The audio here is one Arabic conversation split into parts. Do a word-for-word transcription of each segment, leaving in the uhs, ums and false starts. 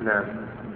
نعم.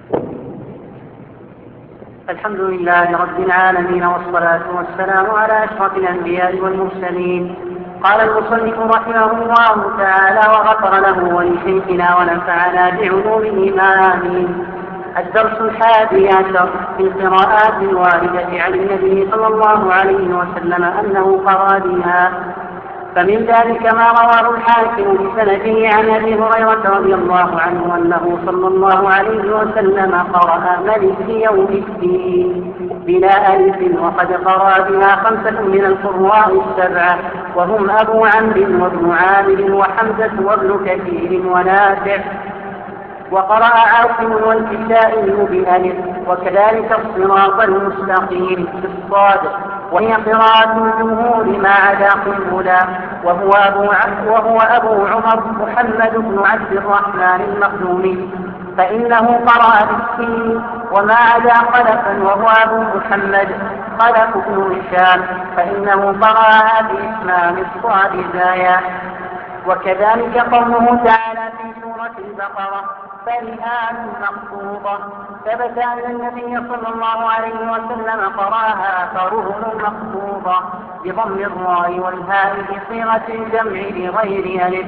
الحمد لله رب العالمين، والصلاة والسلام على أشرف الأنبياء والمرسلين. قال المصنف رحمه الله تعالى وغفر له ولشيخنا ونفعنا بعلومه آمين. الدرس الحادي عشر في القراءات الواردة عن النبي صلى الله عليه وسلم أنه قرأ بها. فمن ذلك ما رواه الحاكم بسنده عن أبي هريرة رضي الله عنه أنه صلى الله عليه وسلم قرأ ملك يوم الدين بلا ألف، وقد قرأ بها خمسة من القراء السبعة، وهم أبو عمرو وابن عامر وحمزة وابن كثير ونافع. وقرأ عاصم والكسائي بألف، وكذلك الصراط المستقيم بالصاد، وهي قراءة الجمهور ما عدا قنبلة، وهو أبو, وهو أبو عمر محمد بن عبد الرحمن المخزومي، فإنه قرأ بالسين، وما عدا خلفا وهو أبو محمد خلف بن هشام فإنه قرأها بإتمام الصاد زايا. وكذلك قوله تعالى في سورة البقرة فرهان مخطوبة، ثبت أن النبي صلى الله عليه وسلم قرأها فرهن مخطوبة بضم الراء والهاء بصيغة الجمع بغير ألف،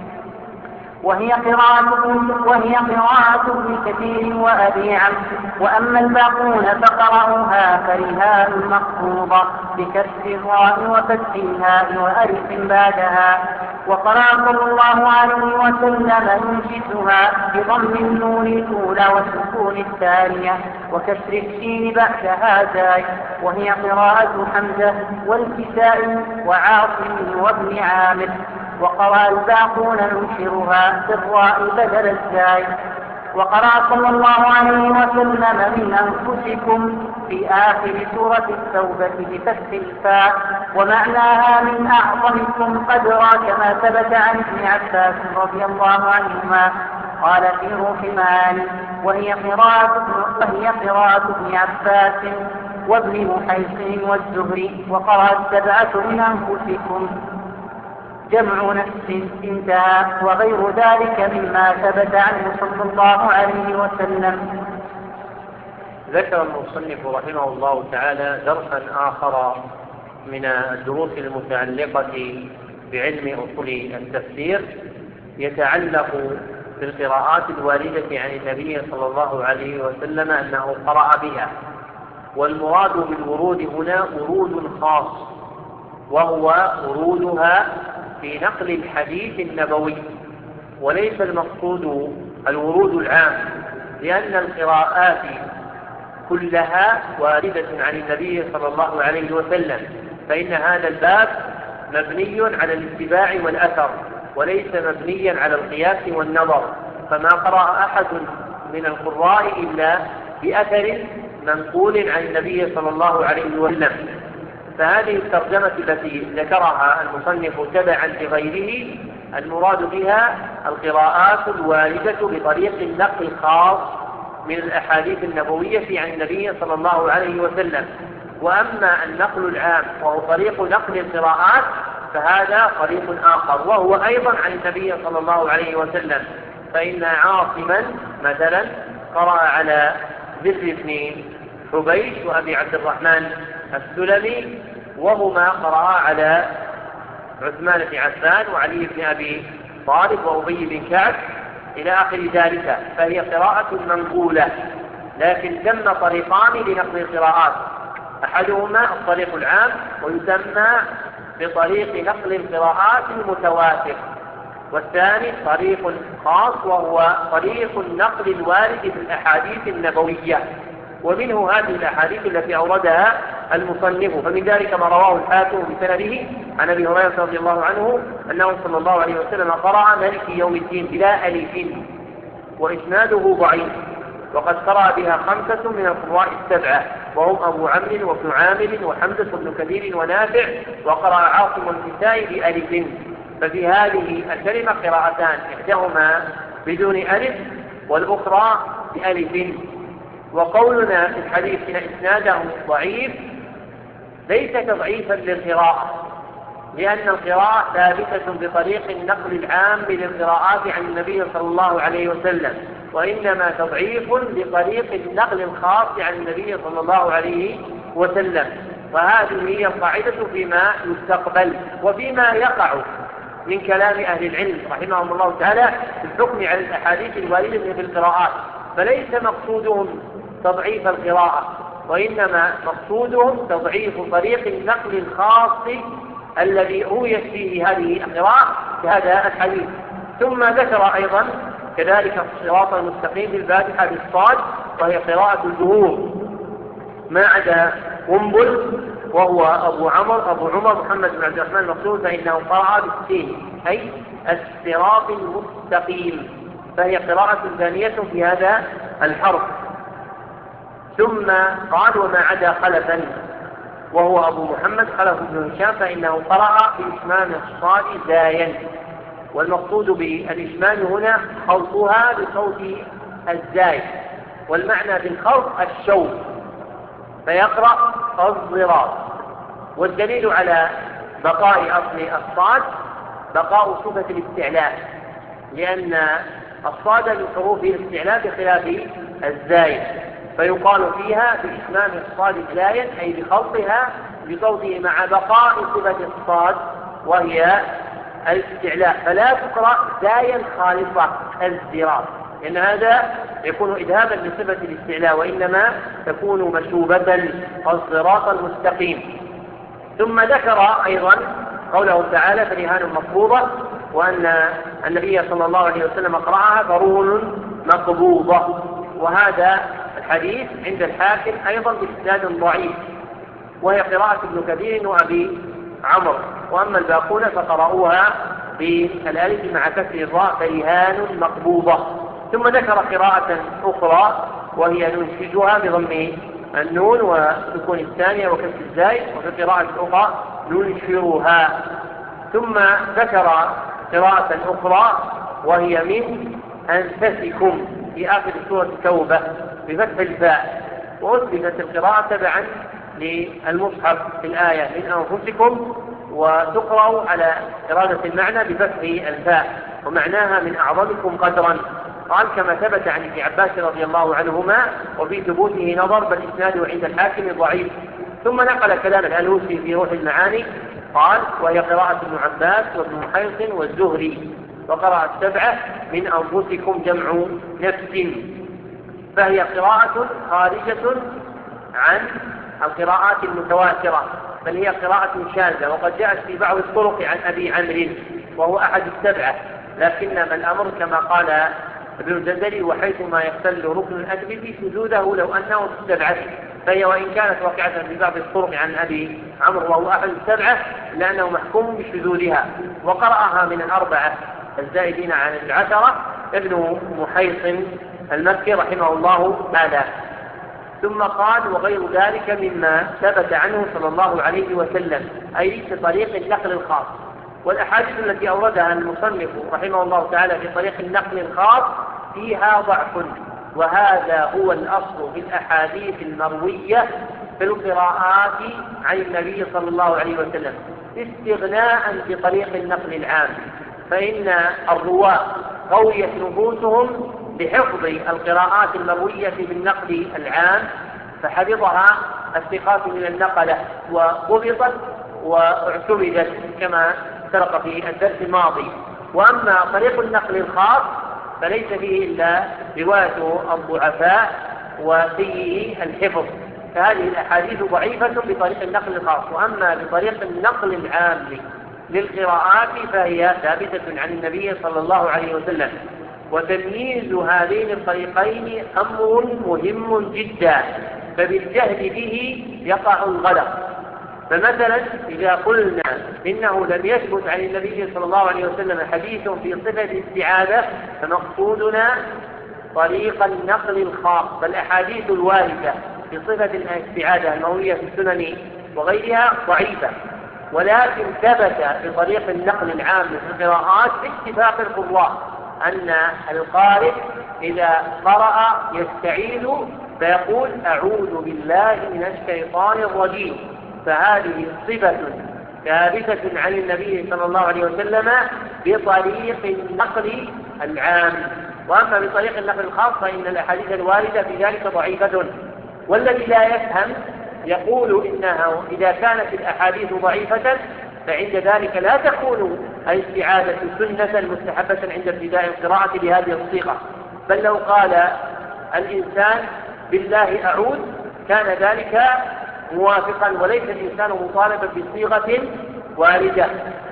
وهي قراءة وهي قراءة ابن كثير وأبي عمرو. وأما الباقون فقرأوها فرهان مخطوبة بكسر الراء وفتح الهاء وألف بعدها. وقرأ صلى الله عليه وسلم ينشدها بضم النون الأولى والسكون الثانية وكسر الشين بعدها زاي، وهي قراءة حمزة والكسائي وعاصم وابن عامر. وقرأ الباقون ينشرها في الراء بدل الزاي. وقرأ صلى الله عليه وسلم من أنفسكم في آخر سورة التوبة بفتح الفاء، ومعناها من أعظمكم قدرا كما ثبت عن ابن عباس رضي الله عنهما قال في روح المعاني وهي قراءة وهي قراءة ابن عباس وابن محيصن والزهري. وقرأ السبعة من أنفسكم جمع نفس انتهى، وغير ذلك مما ثبت عنه صلى الله عليه وسلم. ذكر المصنف رحمه الله تعالى درسا آخر من الدروس المتعلقة بعلم أصول التفسير يتعلق بالقراءات الواردة عن النبي صلى الله عليه وسلم أنه قرأ بها. والمراد بالورود هنا ورود خاص، وهو ورودها في نقل الحديث النبوي، وليس المقصود الورود العام، لأن القراءات كلها واردة عن النبي صلى الله عليه وسلم، فإن هذا الباب مبني على الاتباع والأثر وليس مبنيا على القياس والنظر، فما قرأ أحد من القراء إلا بأثر منقول عن النبي صلى الله عليه وسلم. فهذه الترجمة التي ذكرها المصنف تبعا لغيره المراد بها القراءات الواردة بطريق النقل الخاص من الأحاديث النبوية عن النبي صلى الله عليه وسلم. وأما النقل العام وهو طريق نقل القراءات فهذا طريق آخر، وهو أيضا عن النبي صلى الله عليه وسلم، فإن عاصما مثلا قرأ على ذر بن حبيش وأبي عبد الرحمن السلمي، وهما قرأ على عثمان بن عفان وعلي بن أبي طالب وأبي بن كعب إلى آخر ذلك، فهي قراءة منقولة. لكن ثم طريقان لنقل القراءات، أحدهما الطريق العام ويسمى بطريق نقل القراءات المتواتر، والثاني طريق خاص وهو طريق النقل الوارد في الأحاديث النبوية، ومنه هذه الأحاديث التي أوردها المصنف. فمن ذلك ما رواه الحاكم بسنده عن أبي هريرة رضي الله عنه أنه صلى الله عليه وسلم قرأ ملك يوم الدين بلا ألف، وإسناده ضعيف، وقد قرأ بها خمسة من القراء السبعة وهم أبو عمرو وابن عامر وحمزة بن كثير ونافع، وقرأ عاصم الكسائي بألف. ففي هذه الكلمة قراءتان، إحداهما بدون ألف والأخرى بألف. وقولنا في الحديث إن إسناده ضعيف ليس تضعيفا للقراءة، لأن القراءة ثابتة بطريق النقل العام للقراءات عن النبي صلى الله عليه وسلم، وإنما تضعيف بطريق النقل الخاص عن النبي صلى الله عليه وسلم. وهذه هي القاعدة فيما يستقبل وفيما يقع من كلام أهل العلم رحمهم الله تعالى في الحكم على الأحاديث الواردة في القراءات. فليس مقصودهم تضعيف القراءة، وإنما مقصودهم تضعيف طريق النقل الخاص الذي رويت فيه هذه القراءة في هذا الحديث. ثم ذكر أيضا كذلك الصراط المستقيم بالفاتحة بالصاد، وهي قراءة الجمهور ما عدا قنبل وهو أبو عمر أبو عمر محمد بن عبد الرحمن المقصود فإنه قرأ بالسين أي الصراط المستقيم، فهي قراءة ثانية في هذا الحرف. ثم قال وما عدا خلفا وهو أبو محمد خلف بن هشام فإنه قرأ بإشمام الصاد زايا، والمقصود بالإشمام هنا خلطها بصوت الزاي، والمعنى بالخلط الشوط، فيقرأ الضراط. والدليل على بقاء أصل الصاد بقاء صفة الاستعلاء، لأن الصاد من حروف الاستعلاء بخلاف الزاي، فيقال فيها بإشمام الصاد زايا أي بخلطها بصوته مع بقاء صفة الصاد وهي الاستعلاء، فلا تقرأ زايا خالصة الزراط، لأن هذا يكون إذهابا لصفة الاستعلاء، وإنما تكون مشوبة الصراط المستقيم. ثم ذكر أيضا قوله تعالى فرهان مقبوضة، وأن النبي صلى الله عليه وسلم قرأها فرهن مقبوضة، وهذا الحديث عند الحاكم أيضا بإسناد ضعيف، وهي قراءة ابن كثير وأبي عمرو، وأما الباقون فقرأوها بالألف مع كسر الراء فرهان مقبوضة. ثم ذكر قراءة أخرى وهي ننشجها بضم النون وسكون الثانية وكسر الزاي، وفي قراءة أخرى ننشرها. ثم ذكر قراءة أخرى وهي من أنفسكم في آخر سورة التوبة بفتح الفاء، وأثبتت القراءة تبعا للمصحف في الآية من أنفسكم، وتقرأ على إرادة المعنى بفتح الفاء، ومعناها من أعظمكم قدرا. قال كما ثبت عن ابن عباس رضي الله عنهما، وفي ثبوته نظر بل إسناده عند الحاكم ضعيف. ثم نقل كلام الألوسي في روح المعاني قال وهي قراءة ابن عباس وابن محيص والزهري، وقرأ السبعة من أنفسكم جمع نفس، فهي قراءة خارجة عن القراءات المتواترة، بل هي قراءة شاذة، وقد جاءت في بعض الطرق عن أبي عمرو وهو أحد السبعة، لكنما الأمر كما قال ابن الجندلي وحيثما يختل ركن الأدب شذوذه لو أنه في السبعة، فهي وإن كانت واقعة في بعض الطرق عن أبي عمرو وهو أحد السبعة لأنه محكوم بشذوذها، وقرأها من الأربعة الزائدين عن العشرة ابن محيص المكي رحمه الله تعالى. ثم قال وغير ذلك مما ثبت عنه صلى الله عليه وسلم، أي في طريق النقل الخاص. والأحاديث التي أوردها المصنف رحمه الله تعالى في طريق النقل الخاص فيها ضعف، وهذا هو الأصل في الأحاديث المروية في القراءات عن النبي صلى الله عليه وسلم، استغناء بطريق النقل العام، فإن الرواة قويت نفوسهم بحفظ القراءات المروية بالنقل العام، فحفظها الثقات من النقلة وضبطت واعتمدت كما سبق في الدرس الماضي. وأما طريق النقل الخاص فليس فيه إلا رواية الضعفاء وسيء الحفظ، فهذه الأحاديث ضعيفة بطريق النقل الخاص. وأما بطريق النقل العام للقراءات فهي ثابتة عن النبي صلى الله عليه وسلم. وتمييز هذين الطريقين أمر مهم جدا، فبالجهل به يقع الغلط. فمثلا إذا قلنا إنه لم يثبت عن النبي صلى الله عليه وسلم حديث في صفة الاستعاذة، فمقصودنا طريق النقل الخاص، فالأحاديث الواردة في صفة الاستعاذة المروية في السنن وغيرها ضعيفة، ولكن ثبت بطريق النقل العام في القراءات باتفاق القراء أن القارئ إذا قرأ يستعيذ فيقول أعوذ بالله من الشيطان الرجيم، فهذه صفة ثابتة عن النبي صلى الله عليه وسلم بطريق النقل العام. وأما بطريق النقل الخاص فإن الأحاديث الواردة في ذلك ضعيفة. والذي لا يفهم يقول إنها إذا كانت الأحاديث ضعيفة فعند ذلك لا تكون الاستعاذة سنة مستحبة عند ابتداء القراءة بهذه الصيغة، بل لو قال الإنسان بالله أعوذ كان ذلك موافقا، وليس الإنسان مطالبا بصيغة واردة.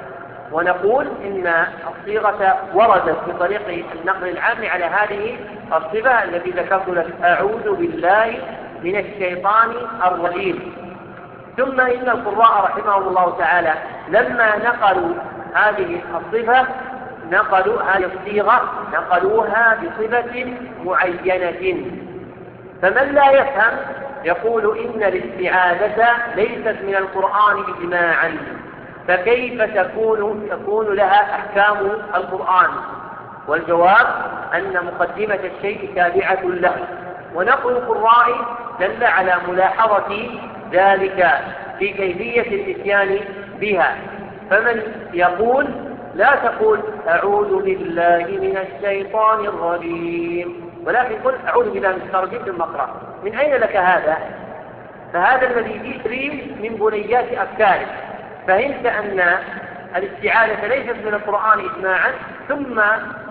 ونقول إن الصيغة وردت بطريق النقل العام على هذه الصفة التي ذكرت لك: أعوذ بالله من الشيطان الرجيم. ثم إن القراء رحمهم الله تعالى لما نقلوا هذه الصفة نقلوا هذه الصيغة نقلوها بصفة معينة. فمن لا يفهم يقول إن الاستعاذة ليست من القرآن إجماعا، فكيف تكون تكون لها أحكام القرآن؟ والجواب أن مقدمة الشيء تابعة له، ونقل القراء دل على ملاحظة ذلك في كيفية الإتيان بها. فمن يقول لا تقول أعوذ بالله من الشيطان الرجيم، ولكن قل أعوذ بالله من الشيطان الرجيم ثم اقرأ. من أين لك هذا؟ فهذا الذي يجري من بنيات أفكارك. فهمت أن الاستعاذة ليست من القرآن إجماعا، ثم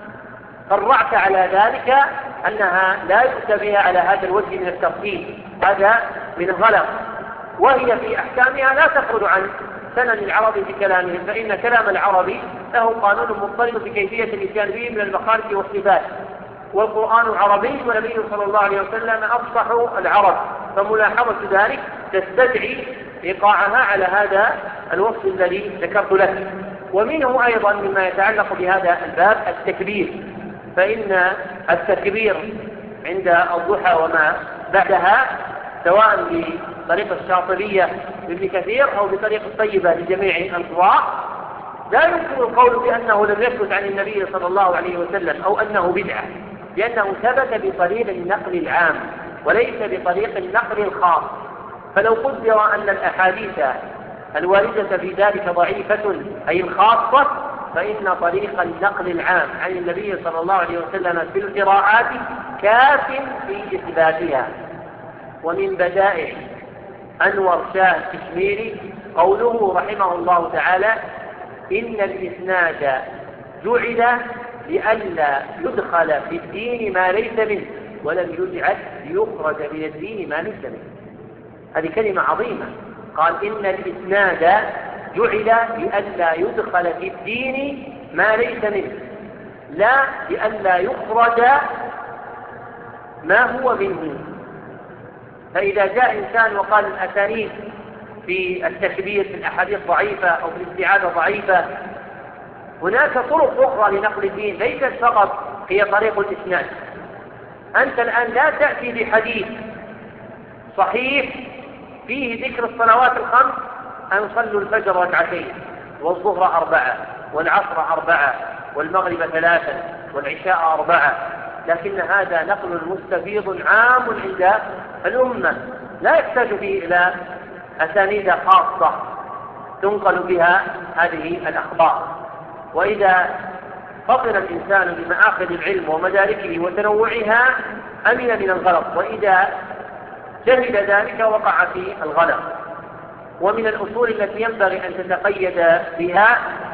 قرعت على ذلك أنها لا يؤتى بها على هذا الوجه من التفصيل، هذا من غلط. وهي في أحكامها لا تخرج عن سنن العرب في كلامهم، فإن كلام العربي له قانون مضطرد في كيفية الإتيان به من المخارج والصفات، والقرآن عربي والنبي صلى الله عليه وسلم أفصح العرب، فملاحظة ذلك تستدعي إيقاعها على هذا الوصف الذي ذكرت لك. ومنه أيضا مما يتعلق بهذا الباب التكبير، فإن التكبير عند الضحى وما بعدها سواء بطريق الشاطبية لابن كثير أو بطريق الطيبة لجميع القراء لا يمكن القول بأنه لم يثبت عن النبي صلى الله عليه وسلم أو أنه بدعة، لأنه ثبت بطريق النقل العام وليس بطريق النقل الخاص. فلو قدر أن الأحاديث الواردة في ذلك ضعيفة أي الخاصة، فإن طريق النقل العام عن النبي صلى الله عليه وسلم في القراءات كاف في إثباتها. ومن بدائع أنور شاه الكشميري قوله رحمه الله تعالى: إن الإسناد جعل لئلا يدخل في الدين ما ليس منه ولم يجعل ليخرج من الدين ما ليس منه. هذه كلمة عظيمة. قال إن الإسناد جعل لئلا يدخل في الدين ما ليس منه، لا لئلا يخرج ما هو منه. فإذا جاء إنسان وقال الأسانيد في التكبير في الأحاديث ضعيفة أو في الاستعاذة ضعيفة، هناك طرق أخرى لنقل الدين ليست فقط هي طريق الإسناد. أنت الآن لا تأتي بحديث صحيح فيه ذكر الصلوات الخمس أن صلوا الفجر ركعتين والظهر أربعة والعصر أربعة والمغرب ثلاثة والعشاء أربعة، لكن هذا نقل مستفيض عام عند الأمة لا يحتاج فيه إلى أسانيد خاصة تنقل بها هذه الأخبار. وإذا فطن الإنسان بمآخذ العلم ومداركه وتنوعها أمن من الغلط، وإذا جهل ذلك وقع في الغلط. ومن الأصول التي ينبغي أن تتقيد بها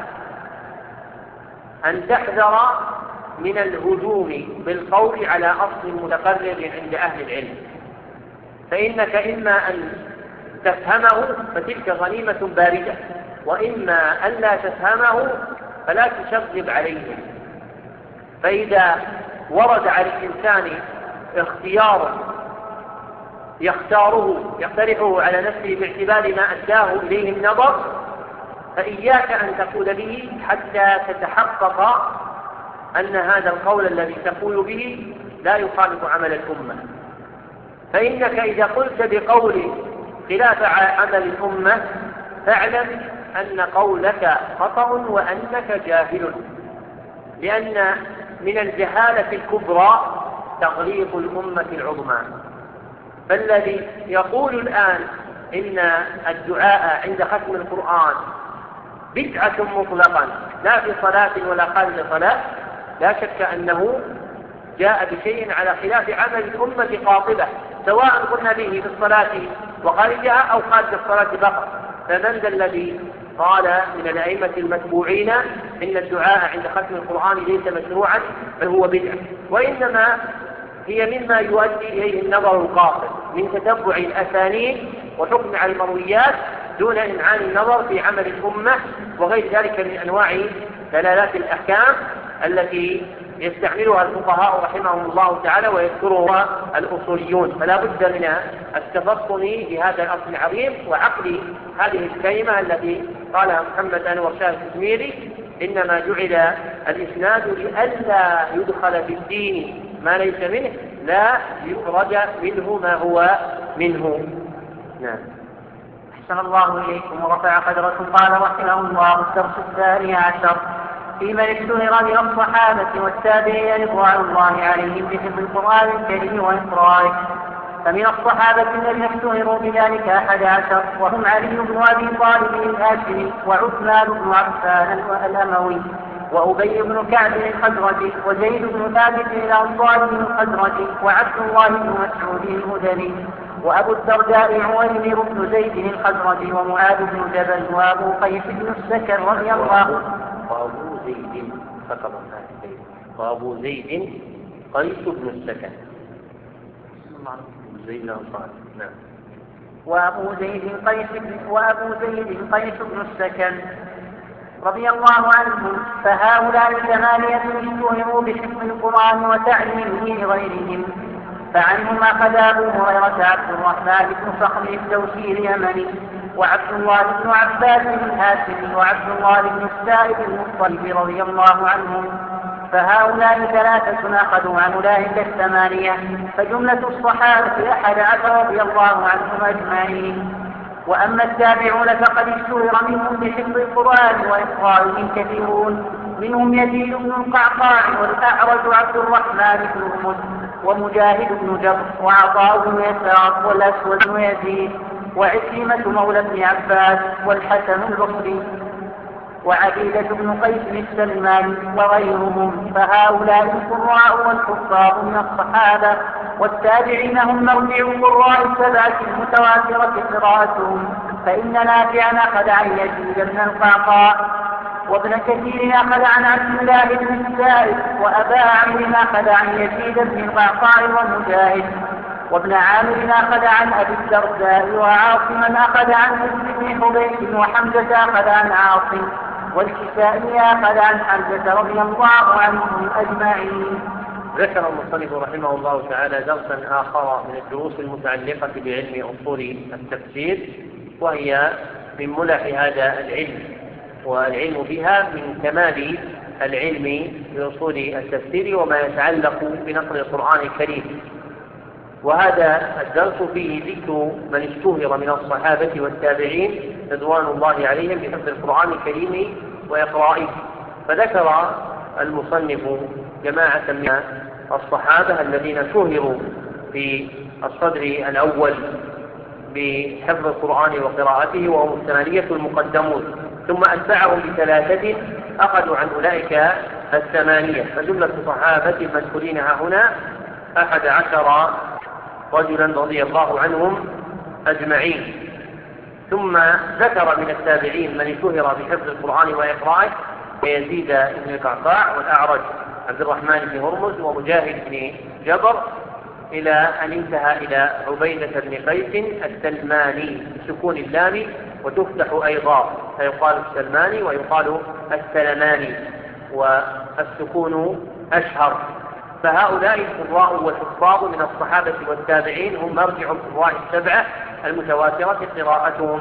أن تحذر من الهجوم بالقول على أصل متقرر عند أهل العلم، فإنك إما أن تفهمه فتلك غنيمة باردة، وإما أن لا تفهمه فلا تشغب عليه. فإذا ورد على الإنسان اختيار يختاره يقترحه على نفسه باعتبار ما أداه إليه النظر، فإياك أن تقول به حتى تتحقق أن هذا القول الذي تقول به لا يخالف عمل الأمة. فإنك إذا قلت بقول خلاف عمل الأمة فاعلم أن قولك خطأ وأنك جاهل، لأن من الجهالة الكبرى تغليظ الأمة العظمى. فالذي يقول الآن إن الدعاء عند ختم القرآن بدعة مطلقا لا في صلاة ولا خارج صلاة، لا شك أنه جاء بشيء على خلاف عمل الأمة قاطبة، سواء قلنا به في الصلاة وخارجها أو خارج الصلاة فقط. فمن ذا الذي قال من الأئمة المتبوعين إن الدعاء عند ختم القرآن ليس مشروعا بل هو بدعة؟ وإنما هي مما يؤدي إليه النظر القاصر من تتبع الأسانيد وحكم على المرويات دون إمعان النظر في عمل الأمة وغير ذلك من أنواع دلالات الأحكام التي يستعملها الفقهاء رحمهم الله تعالى ويذكرها الأصوليون. فلا بد من التفطن بهذا الأصل العظيم وعقل هذه الكلمة التي قالها محمد أنور شاه الكشميري: إنما جعل الإسناد لئلا يدخل في الدين ما ليس منه لا يخرج منه ما هو منه. نعم. أحسن الله إليكم ورفع قدركم. قال رحمه الله: الدرس الثاني عشر في من اشتهر من الصحابة والتابعين رضوان الله عليهم بحفظ القرآن الكريم وإقراره. فمن الصحابة الذين اشتهروا بذلك أحد عشر، وهم علي بن أبي طالب الهاشمي، وعثمان بن عفان الأموي، وأبي بن كعب الخزرجي، وزيد بن ثابت الأنصاري الخزرجي، وعبد الله بن مسعود المدني، وأبو الدرداء عويمر بن زيد الخزرجي، ومعاذ بن جبل، وأبو قيس بن السكن رضي الله وأبو زيد فقط وأبو زيد قيس بن السكن زيد الأنصاري. نعم. وأبو زيد قيس وأبو زيد قيس بن السكن رضي الله عنهم. فهؤلاء ثمانية اشتهروا بحفظ القرآن وتعليمه لغيرهم. فعنهم أخذ أبو هريرة عبد الرحمن بن صخر الدوسي اليمني، وعبد الله بن عباس الهاشمي، وعبد الله بن السائب المطلب رضي الله عنهم. فهؤلاء ثلاثة أخذوا عن أولئك الثمانية، فجملة الصحابة أحد عشر رضي الله عنهم أجمعين. وأما التابعون فقد اشتهر منهم بحفظ القرآن وإقراره كثيرون، منهم يزيد بن القعقاع، والأعرج عبد الرحمن بن هرمز، ومجاهد بن جبر، وعطاء بن يسار، والأسود بن يزيد، وعكرمة مولى بن عباس، والحسن البصري، وعبيدة بن قيس السلماني، وغيرهم. فهؤلاء القراء والكفار من الصحابة، والتابعين هم مرجع القراء السبعة المتواترة قراءتهم. فإن نافعا أخذ عن يزيد بن القعقاع، وابن كثير أخذ عن عبد الله بن السائب، وأبا عمرو أخذ عن يزيد بن القعقاع ومجاهد، وابن عامر أخذ عن أبي الدرداء، وعاصما أخذ عن بن حبيب، وحمزة أخذ عن عاصم، والكسائي أخذ عن حمزة رضي الله عنهم أجمعين. ذكر المصنف رحمه الله تعالى درسا آخر من الدروس المتعلقة بعلم أصول التفسير، وهي من ملح هذا العلم، والعلم بها من كمال العلم بأصول التفسير وما يتعلق بنقل القرآن الكريم. وهذا الدرس فيه ذكر من اشتهر من الصحابة والتابعين رضوان الله عليهم بحفظ القرآن الكريم وإقرائه. فذكر المصنف جماعة من الصحابة الذين شهروا في الصدر الأول بحفظ القرآن وقراءته، وهم الثمانية المقدمون، ثم أتبعهم بثلاثة أخذوا عن أولئك الثمانية. فجملة الصحابة المذكورين هنا أحد عشر رجلا رضي الله عنهم أجمعين. ثم ذكر من التابعين من اشتهر بحفظ القرآن وإقرائه يزيد بن القعقاع، والأعرج عبد الرحمن بن هرمز، ومجاهد بن جبر، إلى أن انتهى إلى عبيدة بن قيس السلماني بسكون اللام، وتفتح أيضا فيقال السلماني ويقال السلماني، والسكون أشهر. فهؤلاء القراء والحفاظ من الصحابة والتابعين هم مرجع القراء السبعة المتواترة قراءتهم.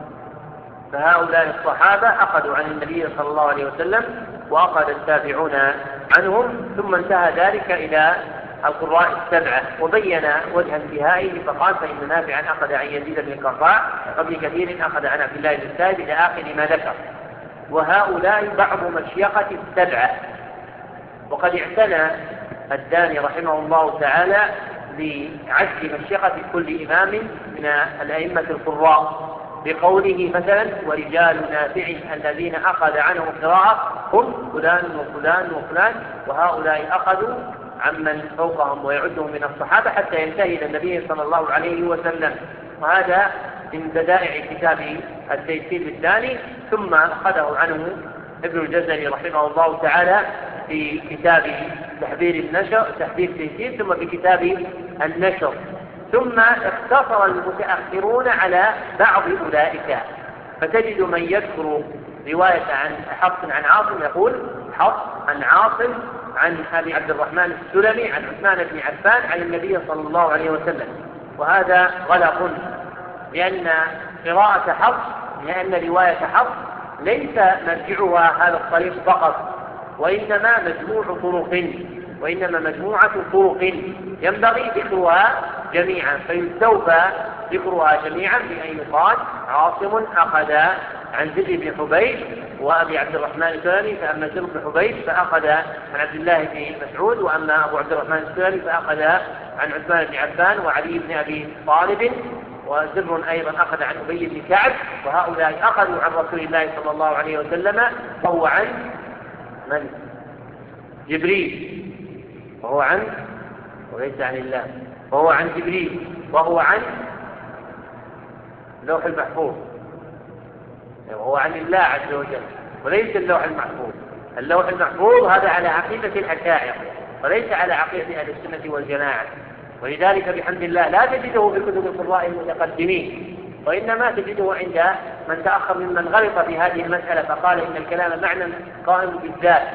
فهؤلاء الصحابة أخذوا عن النبي صلى الله عليه وسلم، وأخذ التابعون عنهم، ثم انتهى ذلك إلى القراء السبعة. وبين وجه انتهائه فقال: فإن نافعا أخذ عن يزيد بن القعقاع، وابن كثير أخذ عن عبد الله بن السائب، إلى آخر ما ذكر. وهؤلاء بعض مشيخة السبعة. وقد اعتنى الداني رحمه الله تعالى بعد مشيخة كل إمام من الأئمة القراء، بقوله مثلا ورجال نافع الذين أخذ عنهم قراءة هم فلان وفلان وفلان، وهؤلاء أخذوا عمن فوقهم ويعدهم من الصحابة حتى ينتهي إلى النبي صلى الله عليه وسلم. وهذا من بدائع كتاب التيسير الثاني، ثم أخذه عنه ابن الجزري رحمه الله تعالى في كتاب تحذير النشر تحذير التيسير، ثم في كتاب النشر. ثم اقتصر المتأخرون على بعض أولئك، فتجد من يذكر رواية عن حفص عن عاصم يقول حفص عن عاصم عن أبي عبد الرحمن السلمي عن عثمان بن عفان عن النبي صلى الله عليه وسلم، وهذا غلط، لأن قراءة حفص لأن رواية حفص ليس مرجعها هذا الطريق فقط، وإنما مجموع طرق وإنما مجموعة طرق ينبغي ذكرها جميعا، فيستوفى ذكرها جميعا بأن يقال عاصم أخذ عن زيد بن حبيب وأبي عبد الرحمن السلمي، فأما زيد بن حبيب فأخذ عن عبد الله بن مسعود، وأما أبو عبد الرحمن السلمي فأخذ عن عثمان بن عفان وعلي بن أبي طالب، وزر أيضا أخذ عن أبي بن كعب، وهؤلاء أخذوا عن رسول الله صلى الله عليه وسلم، وهو عن من؟ جبريل، وهو عن وليس عن الله، وهو عن جبريل، وهو عن اللوح المحفوظ، وهو عن الله عز وجل وليس اللوح المحفوظ. اللوح المحفوظ هذا على عقيدة الأشاعرة وليس على عقيدة أهل السنة والجماعة، ولذلك بحمد الله لا تجده في كتب القراء المتقدمين، وإنما تجده عند من تأخر ممن غلط في هذه المسألة فقال إن الكلام معنى قائم بالذات،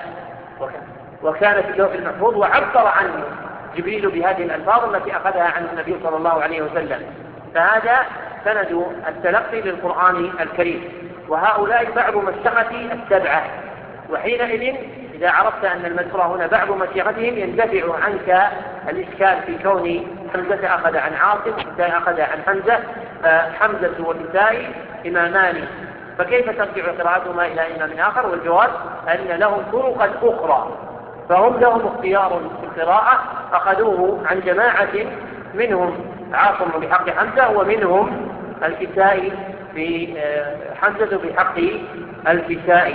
وكان في اللوح المحفوظ وعبر عنه جبريل بهذه الألفاظ التي أخذها عن النبي صلى الله عليه وسلم. فهذا سند التلقي للقرآن الكريم، وهؤلاء بعض مشيخة السبعة، وحينئذ إذا عرفت أن المذكور هنا بعض مشيختهم يندفع عنك الإشكال في كون حمزة أخذ عن عاصم وكسائي أخذ عن حمزة، فحمزة وكسائي إمامان، فكيف ترجع قراءتهما إلى إمام آخر؟ والجواب أن لهم طرقا أخرى، فهم لهم اختيار في القراءة أخذوه عن جماعة منهم عاصم بحق حمزة ومنهم الكسائي في حمزة بحق الكسائي.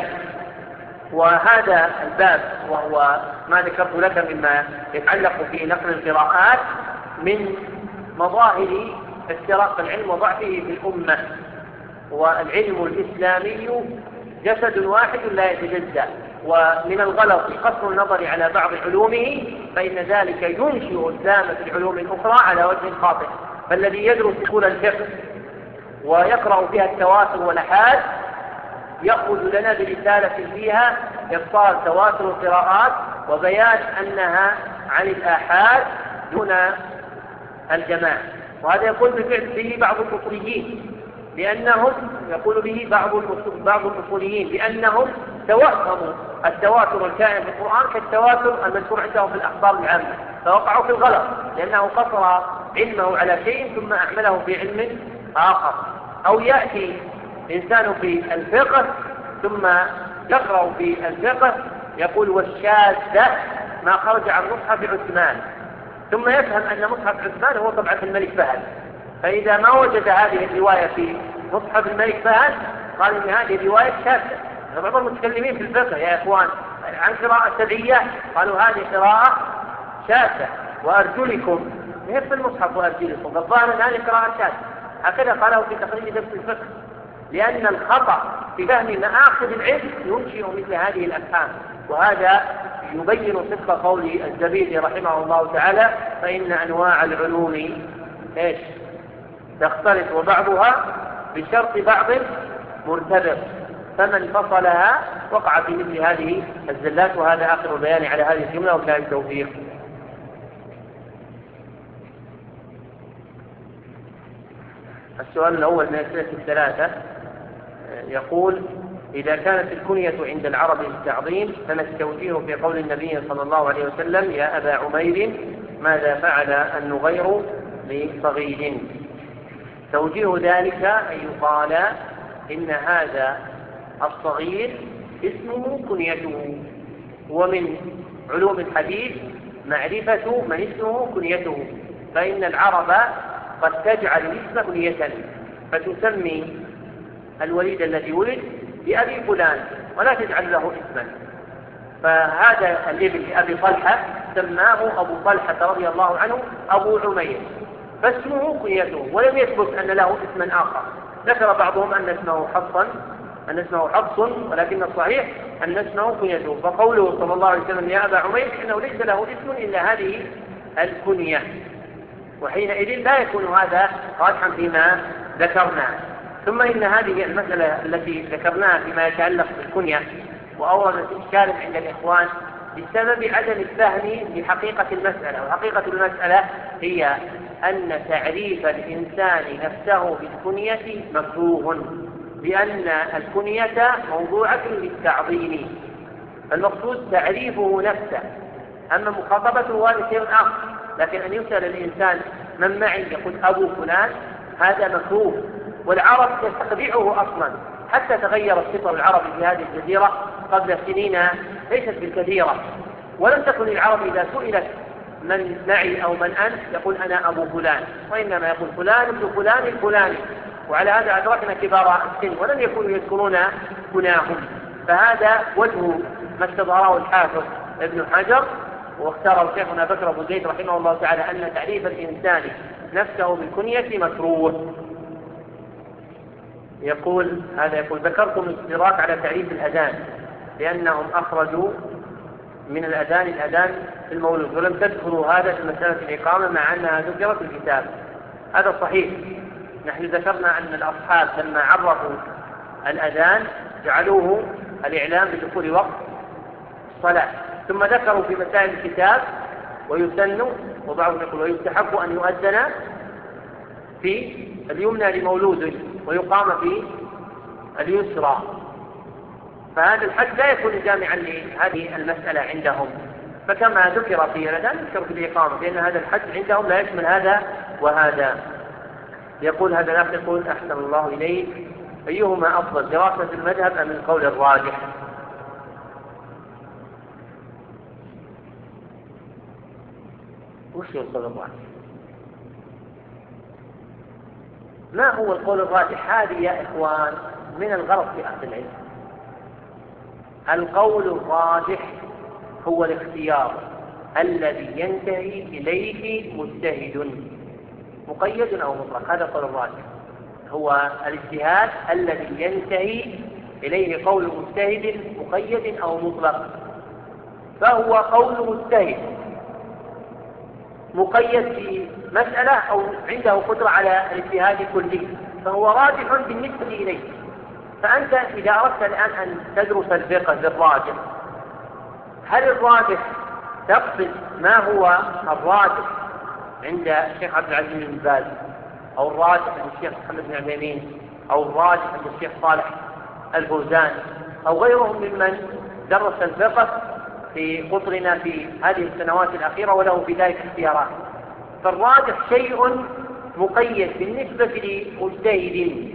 وهذا الباب وهو ما ذكرت لك مما يتعلق في نقل القراءات من مظاهر افتراق العلم وضعفه في الأمة، والعلم الإسلامي جسد واحد لا يتجزأ، ومن الغلط قصر النظر على بعض علومه، فإن ذلك ينشئ الزام في العلوم الأخرى على وجه خاطئ. فالذي يدرس أصول الفقه ويقرأ فيها التواتر والآحاد يأخذ لنا برسالة فيها إبطال تواتر القراءات وبيان أنها عن الآحاد دون الجماعة، وهذا يقول به بعض الأصوليين لأنهم يقول به بعض بعض الأصوليين لأنهم توهموا التواتر الكائن في القرآن كالتواتر المذكور عندهم في الأخبار العامة، فوقعوا في الغلط لأنه قصر علمه على شيء ثم أعمله في علم آخر. أو يأتي إنسان في الفقه ثم يقرأ في الفقه يقول والشاذة ما خرج عن مصحف عثمان، ثم يفهم أن مصحف عثمان هو طبعة الملك فهد، فإذا ما وجد هذه الرواية في مصحف الملك فهد قال إن هذه الرواية شاذة. بعض المتكلمين في الفقه يا إخوان عن قراءة سبعية قالوا هذه قراءة شاذة، وأرجلكم نفس المصحف وأرجلكم، فالظاهر أن هذه قراءة شاذة، هكذا قالوا في تقرير درس الفقه، لأن الخطأ في فهم مآخذ العلم ينشئ مثل هذه الأفهام. وهذا يبين صدق قول الزبيدي رحمه الله تعالى فإن أنواع العلوم إيش تختلط وبعضها بشرط بعض مرتبط، فمن فصلها وقع في مثل هذه الزلات. وهذا آخر البيان على هذه الجملة، وبالله التوفيق. السؤال الأول من الأسئلة الثلاثة يقول إذا كانت الكنية عند العرب للتعظيم فما التوجيه في قول النبي صلى الله عليه وسلم يا أبا عمير ماذا فعل النغير لصغير؟ توجيه ذلك أن يقال إن هذا الصغير اسمه كنيته، ومن علوم الحديث معرفة من اسمه كنيته، فإن العرب قد تجعل الاسم كنية فتسمي الوليد الذي ولد لأبي فلان ولا تجعل له اسما. فهذا الابن لأبي طلحة سماه أبو طلحة رضي الله عنه أبو عمير، فاسمه كنيته، ولم يثبت أن له اسما آخر. ذكر بعضهم أن اسمه حفصا أن اسمه حفص، ولكن الصحيح أن اسمه كنيته. فقوله صلى الله عليه وسلم يا أبا عمير إنه ليس له اسم إلا هذه الكنية، وحينئذ لا يكون هذا راجحا فيما ذكرنا. ثم إن هذه المسألة التي ذكرناها فيما يتعلق بالكنية وأوردت إشكالا عند الإخوان بسبب عدم الفهم لحقيقة المسألة. وحقيقة المسألة هي أن تعريف الإنسان نفسه بالكنية مكروه، لأن الكنية موضوعة للتعظيم، المقصود تعريفه نفسه، أما مخاطبته هذا شيء آخر. لكن أن يسأل الإنسان من معي يقول أبو فلان هذا مكروه، والعرب تستقبعه أصلا، حتى تغيرت فطر العرب في هذه الجزيرة قبل سنين ليست بالكثيرة، ولم تكن العرب إذا سئلت من معي أو من أنت يقول أنا أبو فلان، وإنما يقول فلان ابن فلان الفلاني. وعلى هذا أدركنا كبار السن ولم يكونوا يذكرون كناهم. فهذا وجه ما استظهره الحافظ ابن حجر، واختاره شيخنا بكر أبو زيد رحمه الله تعالى أن تعريف الإنسان نفسه بالكنية مكروه. يقول هذا يقول ذكرتم الاشتراك على تعريف الأذان لأنهم أخرجوا من الأذان الأذان في المولود، ولم تذكروا هذا في مسألة الإقامة مع أنها ذكرت في الكتاب. هذا صحيح، نحن ذكرنا أن الأصحاب لما عرفوا الأذان جعلوه الإعلام بدخول وقت الصلاة، ثم ذكروا في مسائل الكتاب ويسن، وبعضهم يقول ويستحب أن يؤذن في اليمنى لمولود ويقام في اليسرى. فهذا الحد لا يكون جامعا لهذه المسألة عندهم، فكما ذكر في الأذان يذكر في الإقامة، لأن هذا الحد عندهم لا يشمل هذا وهذا. يقول هذا الأخ يقول أحسن الله إليك، أيهما أفضل دراسة المذهب أم القول الراجح؟ وش القول الراجح؟ ما هو القول الراجح؟ هذه يا إخوان من الغلط في أهل العلم. القول الراجح هو الاختيار الذي ينتهي إليه مجتهد مقيد أو مطلق. هذا القول الراجح، هو الاجتهاد الذي ينتهي إليه قول مجتهد مقيد أو مطلق. فهو قول مجتهد مقيد في مسألة أو عنده قدرة على الاجتهاد كله، فهو راجح بالنسبة إليه. فأنت إذا أردت الآن أن تدرس الفقه بالراجح، هل الراجح تقصد ما هو الراجح عند الشيخ عبد العزيز بن باز، أو الراجح عند الشيخ محمد بن عثيمين، أو الراجح عند الشيخ صالح الفوزان، أو غيرهم ممن درس الفقه في قطرنا في هذه السنوات الأخيرة وله في ذلك اختيارات؟ فالراجح شيء مقيد بالنسبة لمجتهد،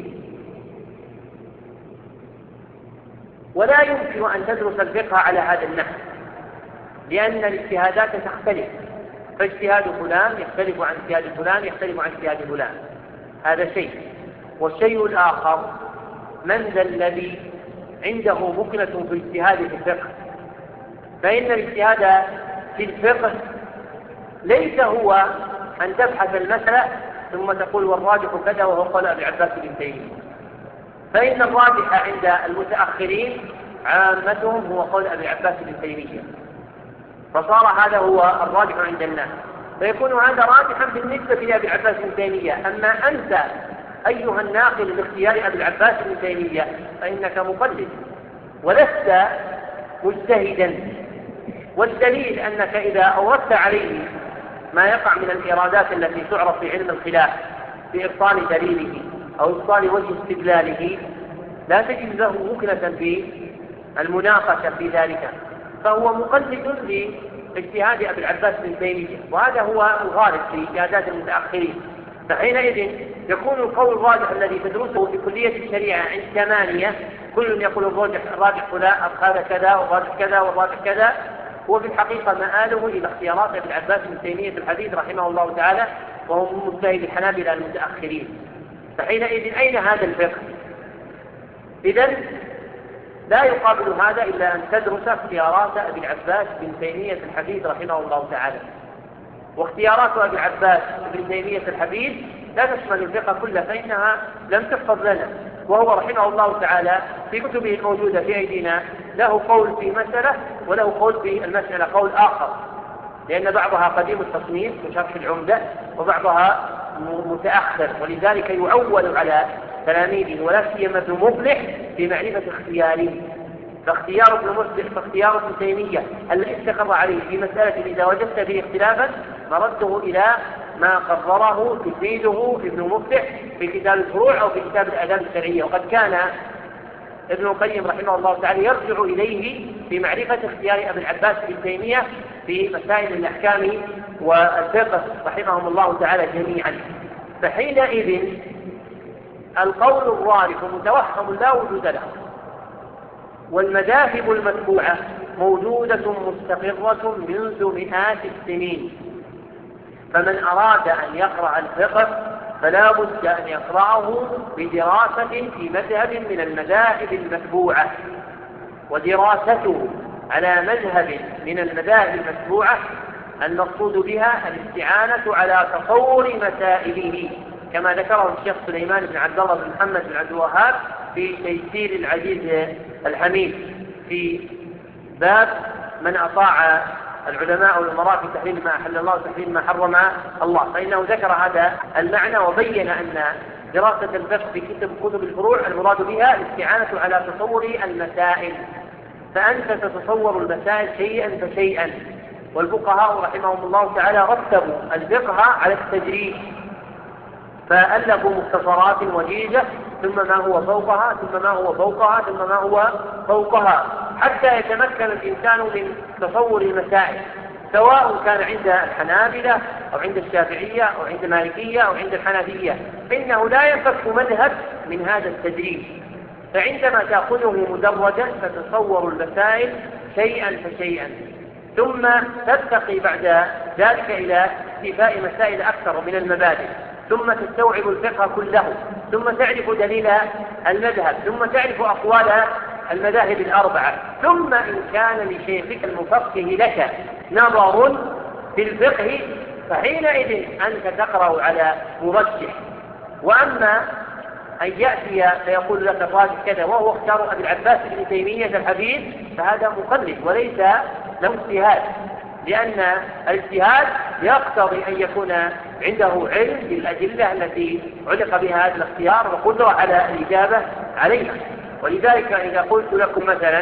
ولا يمكن أن تدرس الفقه على هذا النحو، لأن الاجتهادات تختلف، فاجتهاد فلان يختلف عن اجتهاد فلان يختلف عن اجتهاد فلان. هذا شيء. والشيء الآخر، من ذا الذي عنده مكنة في اجتهاد في الفقه؟ فإن الاجتهاد في الفقه ليس هو أن تبحث المسألة ثم تقول والراجح كذا وهو قول أبي عباس بن تيمية، فإن الراجح عند المتأخرين عامتهم هو قول أبي عباس بن تيمية، فصار هذا هو الراجح عند الناس، فيكون هذا راجحا بالنسبة لأبي عباس بن تيمية. أما أنت أيها الناقل لاختيار أبي عباس بن تيمية فإنك مقلد ولست مجتهدا. والدليل أنك إذا أوردت عليه ما يقع من الإرادات التي تعرف في علم الخلاف بإبطال دليله أو إبطال وجه استدلاله، لا تجد له مكنة في المناقشة في ذلك، فهو مقلد لاجتهاد أبي العباس بن تيمية، وهذا هو الغالب في اجتهادات المتأخرين. فحينئذ يكون القول الراجح الذي تدرسه في كلية الشريعة عند ثمانية كل يقول الراجح الراجح فلان هذا كذا والراجح كذا والراجح كذا، هو في الحقيقة مآله إلى اختيارات أبي العباس بن تيمية في الحديث رحمه الله تعالى، وهو من مجتهد الحنابلة المتأخرين. فحينئذ أين هذا الفقه؟ إذن لا يقابل هذا إلا أن تدرس اختيارات أبي العباس بن تيمية الحفيد رحمه الله تعالى. واختيارات أبي العباس بن تيمية الحفيد لا تشمل الفقه كله، فإنها لم تحفظ لنا، وهو رحمه الله تعالى في كتبه الموجودة في أيدينا له قول في مسألة وله قول في المسألة قول آخر، لأن بعضها قديم التصنيف كشرح العمدة وبعضها متأخر، ولذلك يعول على تلاميذه ولا سيما ابن مفلح في معرفة اختياره. فاختيار ابن مفلح فاختيار ابن تيمية الذي استقر عليه في مسألة إذا وجدت به اختلافا مرده إلى ما قرره تلميذه ابن مفلح في كتاب الفروع أو في كتاب الآداب الشرعية. وقد كان ابن القيم رحمه الله تعالى يرجع إليه في معرفة اختيار أبي العباس بن تيمية في مسائل الأحكام والفقه رحمهم الله تعالى جميعا. فحينئذ القول الرادح متوهم لا وجود له، والمذاهب المتبوعة موجودة مستقرة منذ مئات السنين، فمن أراد أن يقرأ الفقه فلا بد أن يقرأه بدراسة في مذهب من المذاهب المتبوعة، ودراسته على مذهب من المذاهب المتبوعة المقصود بها الاستعانة على تصور مسائله، كما ذكره الشيخ سليمان بن عبد الله بن محمد بن عبد الوهاب في تيسير العزيز الحميد في باب من أطاع العلماء والأمراء في تحليل ما أحل الله وتحليل ما حرم الله، فإنه ذكر هذا المعنى وبين أن دراسة الفقه في كتب كتب الفروع المراد بها الاستعانة على تصور المسائل، فأنت تتصور المسائل شيئا فشيئا. والفقهاء رحمهم الله تعالى رتبوا الفقه على التدريج، فألفوا مختصرات وجيزة ثم ما هو فوقها ثم ما هو فوقها ثم ما هو فوقها، حتى يتمكن الإنسان من تصور المسائل، سواء كان عند الحنابلة أو عند الشافعية أو عند المالكية أو عند الحنفية، إنه لا ينفك مذهب من هذا التدريج. فعندما تأخذه مدرجا تتصور المسائل شيئا فشيئا، ثم ترتقي بعد ذلك إلى استيفاء مسائل أكثر من المبادئ، ثم تستوعب الفقه كله، ثم تعرف دليل المذهب، ثم تعرف أقوال المذاهب الأربعة، ثم إن كان لشيخك المفقه لك نظر في الفقه فحينئذ أنت تقرأ على مرجح. وأما أن يأتي فيقول لك الراجح كذا وهو اختار أبي العباس بن تيمية الحفيد فهذا مقلد وليس له اجتهاد، لأن الاجتهاد يقتضي أن يكون عنده علم بالأدلة التي علق بها هذا الاختيار وقدرة على الإجابة عليها. ولذلك إذا قلت لكم مثلا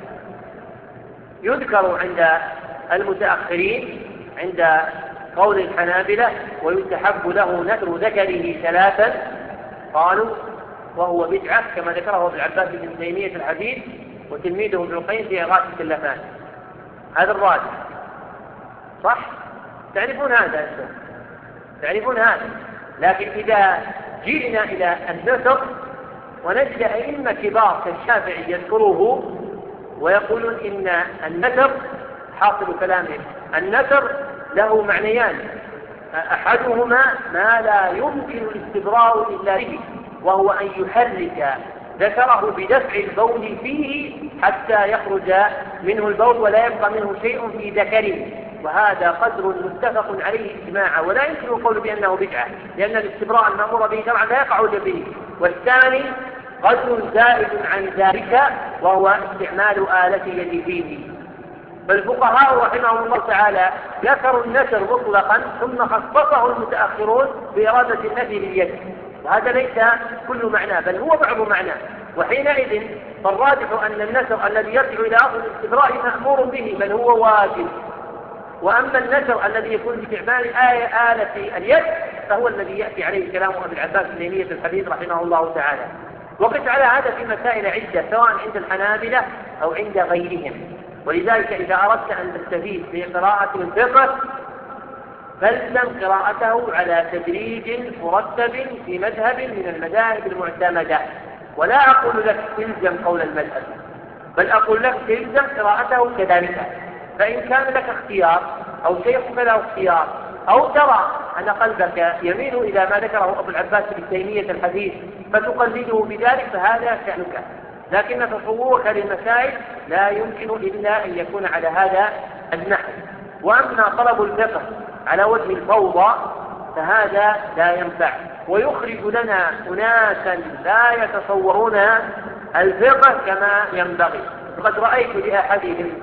يذكر عند المتأخرين عند قول الحنابلة ويستحب له نثر ذكره ثلاثا، قالوا وهو بدعة كما ذكره ابن العباس بن تيمية الحفيد وتلميذه ابن القيم في إغاثة اللفان، هذا الراجح صح؟ تعرفون هذا أنتم تعرفون هذا. لكن إذا جئنا إلى النثر ونجد أئمة كبار كالشافعي يذكروه ويقولون إن النثر حاصل كلامه النثر له معنيان، أحدهما ما لا يمكن الاستبراء إلا به، وهو أن يحرك ذكره بدفع البول فيه حتى يخرج منه البول ولا يبقى منه شيء في ذكره، وهذا قدر متفق عليه إجماعا ولا يمكن القول بأنه بدعة، لأن الاستبراء المأمور به شرعا لا يقع إلا به. والثاني قدر زائد عن ذلك وهو استعمال آلة يد فيه. فالفقهاء رحمهم الله تعالى ذكروا النثر مطلقا ثم خصصه المتأخرون بإرادة النفي لليد، وهذا ليس كل معنى بل هو بعض معنى. وحينئذ فالراجح أن النثر الذي يرجع إلى أصل الاستبراء مأمور به بل هو واجب، وأما النثر الذي يكون باستعمال آية آلة اليد فهو الذي يأتي عليه كلام أبي العباس بن تيمية الحفيد رحمه الله تعالى. وقف على هذا في مسائل عدة سواء عند الحنابلة أو عند غيرهم. ولذلك إذا أردت أن تستفيد بقراءة الفقه فالزم قراءته على تدريج مرتب في مذهب من المذاهب المعتمدة، ولا أقول لك تلزم قول المذهب بل أقول لك تلزم قراءته كذلك. فإن كان لك اختيار أو شيخك له اختيار أو ترى أن قلبك يميل إلى ما ذكره أبو العباس بن تيمية الحفيد فتقلده بذلك فهذا شأنك. لكن تصورك للمسائل لا يمكن إلا أن يكون على هذا النحو. وأما طلب الفقه على وجه الفوضى فهذا لا ينفع، ويخرج لنا أناسا لا يتصورون الفقه كما ينبغي. قد رأيت لأحدهم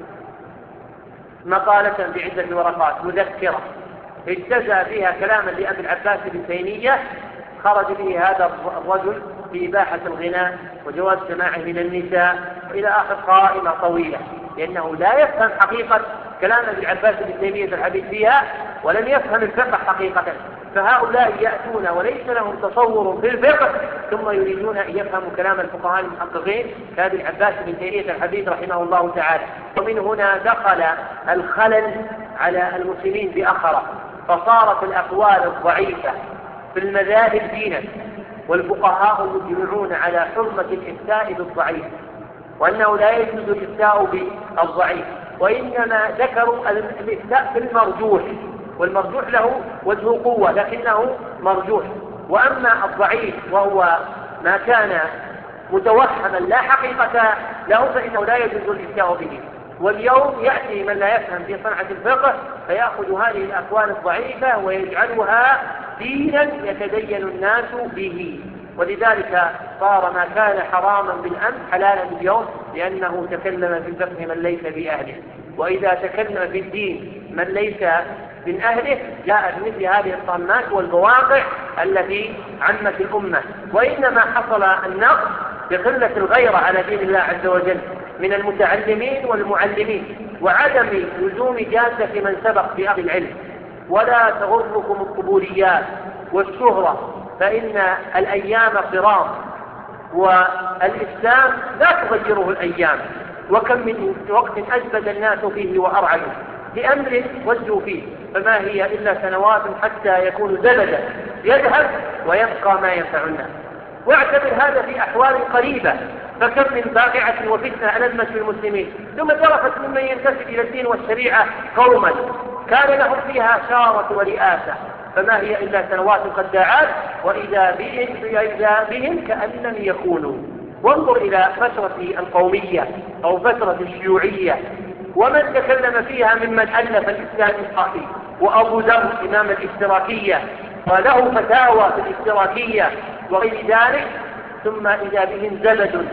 مقالة بعدة ورقات مذكرة اجتزى فيها كلاما لأبي العباس بن تيمية خرج به هذا الرجل في إباحة الغناء وجواز سماعه من النساء إلى آخر قائمة طويلة، لأنه لا يفهم حقيقة كلام ابن عباس بن تيمية الحديث فيها ولم يفهم الفقه حقيقة. فهؤلاء يأتون وليس لهم تصور في الفقه ثم يريدون أن يفهموا كلام الفقهاء المحققين كابن عباس بن تيمية الحديث رحمه الله تعالى. ومن هنا دخل الخلل على المسلمين بأخرة، فصارت الأقوال الضعيفة في المذاهب دينا، والفقهاء مجمعون على حرمة الإفتاء بالضعيف وأنه لا يجوز الإفتاء بالضعيف، وإنما ذكروا الإفتاء بالمرجوح، والمرجوح له وجه قوة لكنه مرجوح. وأما الضعيف وهو ما كان متوهما لا حقيقة له فإنه لا يجوز الإفتاء به. واليوم يأتي من لا يفهم في صنعة الفقه فيأخذ هذه الأقوال الضعيفة ويجعلها دينا يتدين الناس به، ولذلك صار ما كان حراما بالأمس حلالا اليوم، لأنه تكلم في الفقه من ليس بأهله. وإذا تكلم في الدين من ليس من أهله جاءت مثل هذه الطامات والبواقع التي عمت الأمة. وإنما حصل النقص بقلة الغيرة على دين الله عز وجل من المتعلمين والمعلمين، وعدم لزوم جادة من سبق بأهل العلم. ولا تغركم القبوليات والشهرة، فإن الأيام صرام والإسلام لا تغيره الأيام. وكم من وقت أجبد الناس فيه وأرعدوا لأمر وجهوا فيه، فما هي إلا سنوات حتى يكون زبدا يذهب ويبقى ما ينفع الناس. واعتبر هذا في أحوال قريبة، فكم من باقعة وفتنة ألمت بالمسلمين ثم جرفت ممن ينتسب إلى الدين والشريعة قوما كان لهم فيها شارة ورئاسة، فما هي إلا سنوات قد داعات وإذا بهم, إذا بهم كأن لم يكونوا. وانظر إلى فترة القومية أو فترة الشيوعية ومن تكلم فيها ممن ألف الإسلام الصافي، وأبو ذر إمام الاشتراكية وله فتاوى في الاشتراكية وغير ذلك، ثم إذا بهم زبد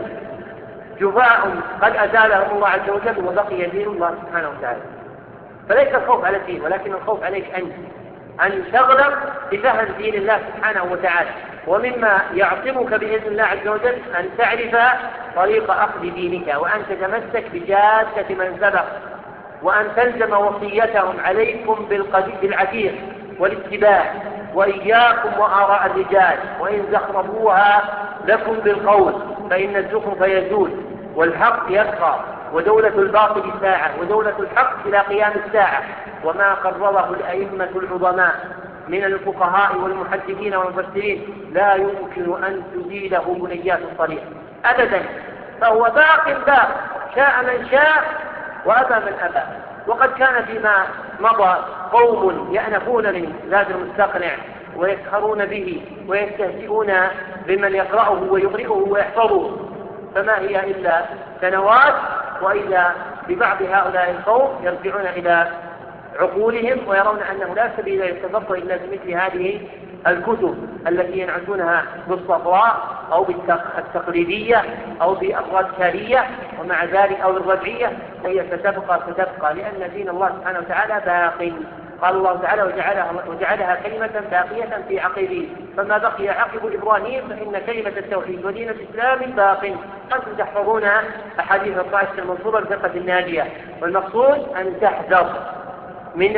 جفاء قد أزالهم الله عز وجل وبقي دين الله سبحانه وتعالى. فليس الخوف على الدين، ولكن الخوف عليك أنت أن تغلب بفهم دين الله سبحانه وتعالى. ومما يعصمك بإذن الله عز وجل أن تعرف طريق أخذ دينك، وأن تتمسك بجادة من سبق، وأن تلزم وصيتهم عليكم بالعتيق والاتباع، وإياكم وآراء الرجال وإن زخرفوها لكم بالقول فإن الزخرف يزول والحق يبقى، ودولة الباطل ساعة ودولة الحق إلى قيام الساعة. وما قرره الأئمة العظماء من الفقهاء والمحدثين والمفسرين لا يمكن أن تزيله بنيات الطريق أبدا، فهو باق باق شاء من شاء وأبى من أبى. وقد كان فيما مضى قوم يأنفون من زاد المستقنع ويسخرون به ويستهزئون بمن يقرأه ويقرئه ويحفظه، فما هي إلا سنوات وإذا ببعض هؤلاء القوم يرجعون إلى عقولهم ويرون أنه لا سبيل للتفقه إلا بمثل هذه الكتب التي ينعتونها بالصفراء أو بالتقليدية أو بالرادكالية ومع ذلك أو الرجعية، وهي ستبقى ستبقى لأن دين الله سبحانه وتعالى باق. قال الله تعالى وجعلها, وجعلها كلمة باقية في عقبه، فما بقي عقب إبراهيم فإن كلمة التوحيد ودين الإسلام باق. أنتم تحفظون أحاديث الطائفة المنصورة الفرقة الناجية، والمقصود أن تحذر من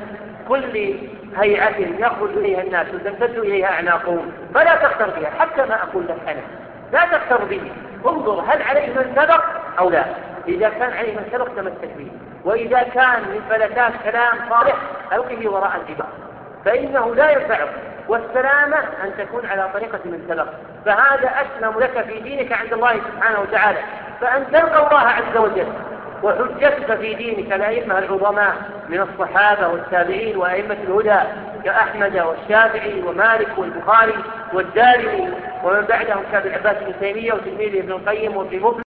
كل هيئة يخرج إليها الناس وتمتد إليها أعناقهم، فلا تختر بها. حتى ما أقول لك أنا لا تختر به، انظر هل عليه من سبق أو لا. إذا كان عليه من سبق تمسك به، وإذا كان من فلتات كلام صالح ألقه وراء الجبال، فإنه لا ينفعك. والسلامة أن تكون على طريقة من سبق، فهذا أسلم لك في دينك عند الله سبحانه وتعالى، فأن تلقى الله عز وجل وحجتك في دينك الأئمة العظماء من الصحابة والتابعين وأئمة الهدى كأحمد والشافعي ومالك والبخاري والدارمي ومن بعدهم كابن العباس بن تيمية وتلميذه ابن القيم وابن مفلح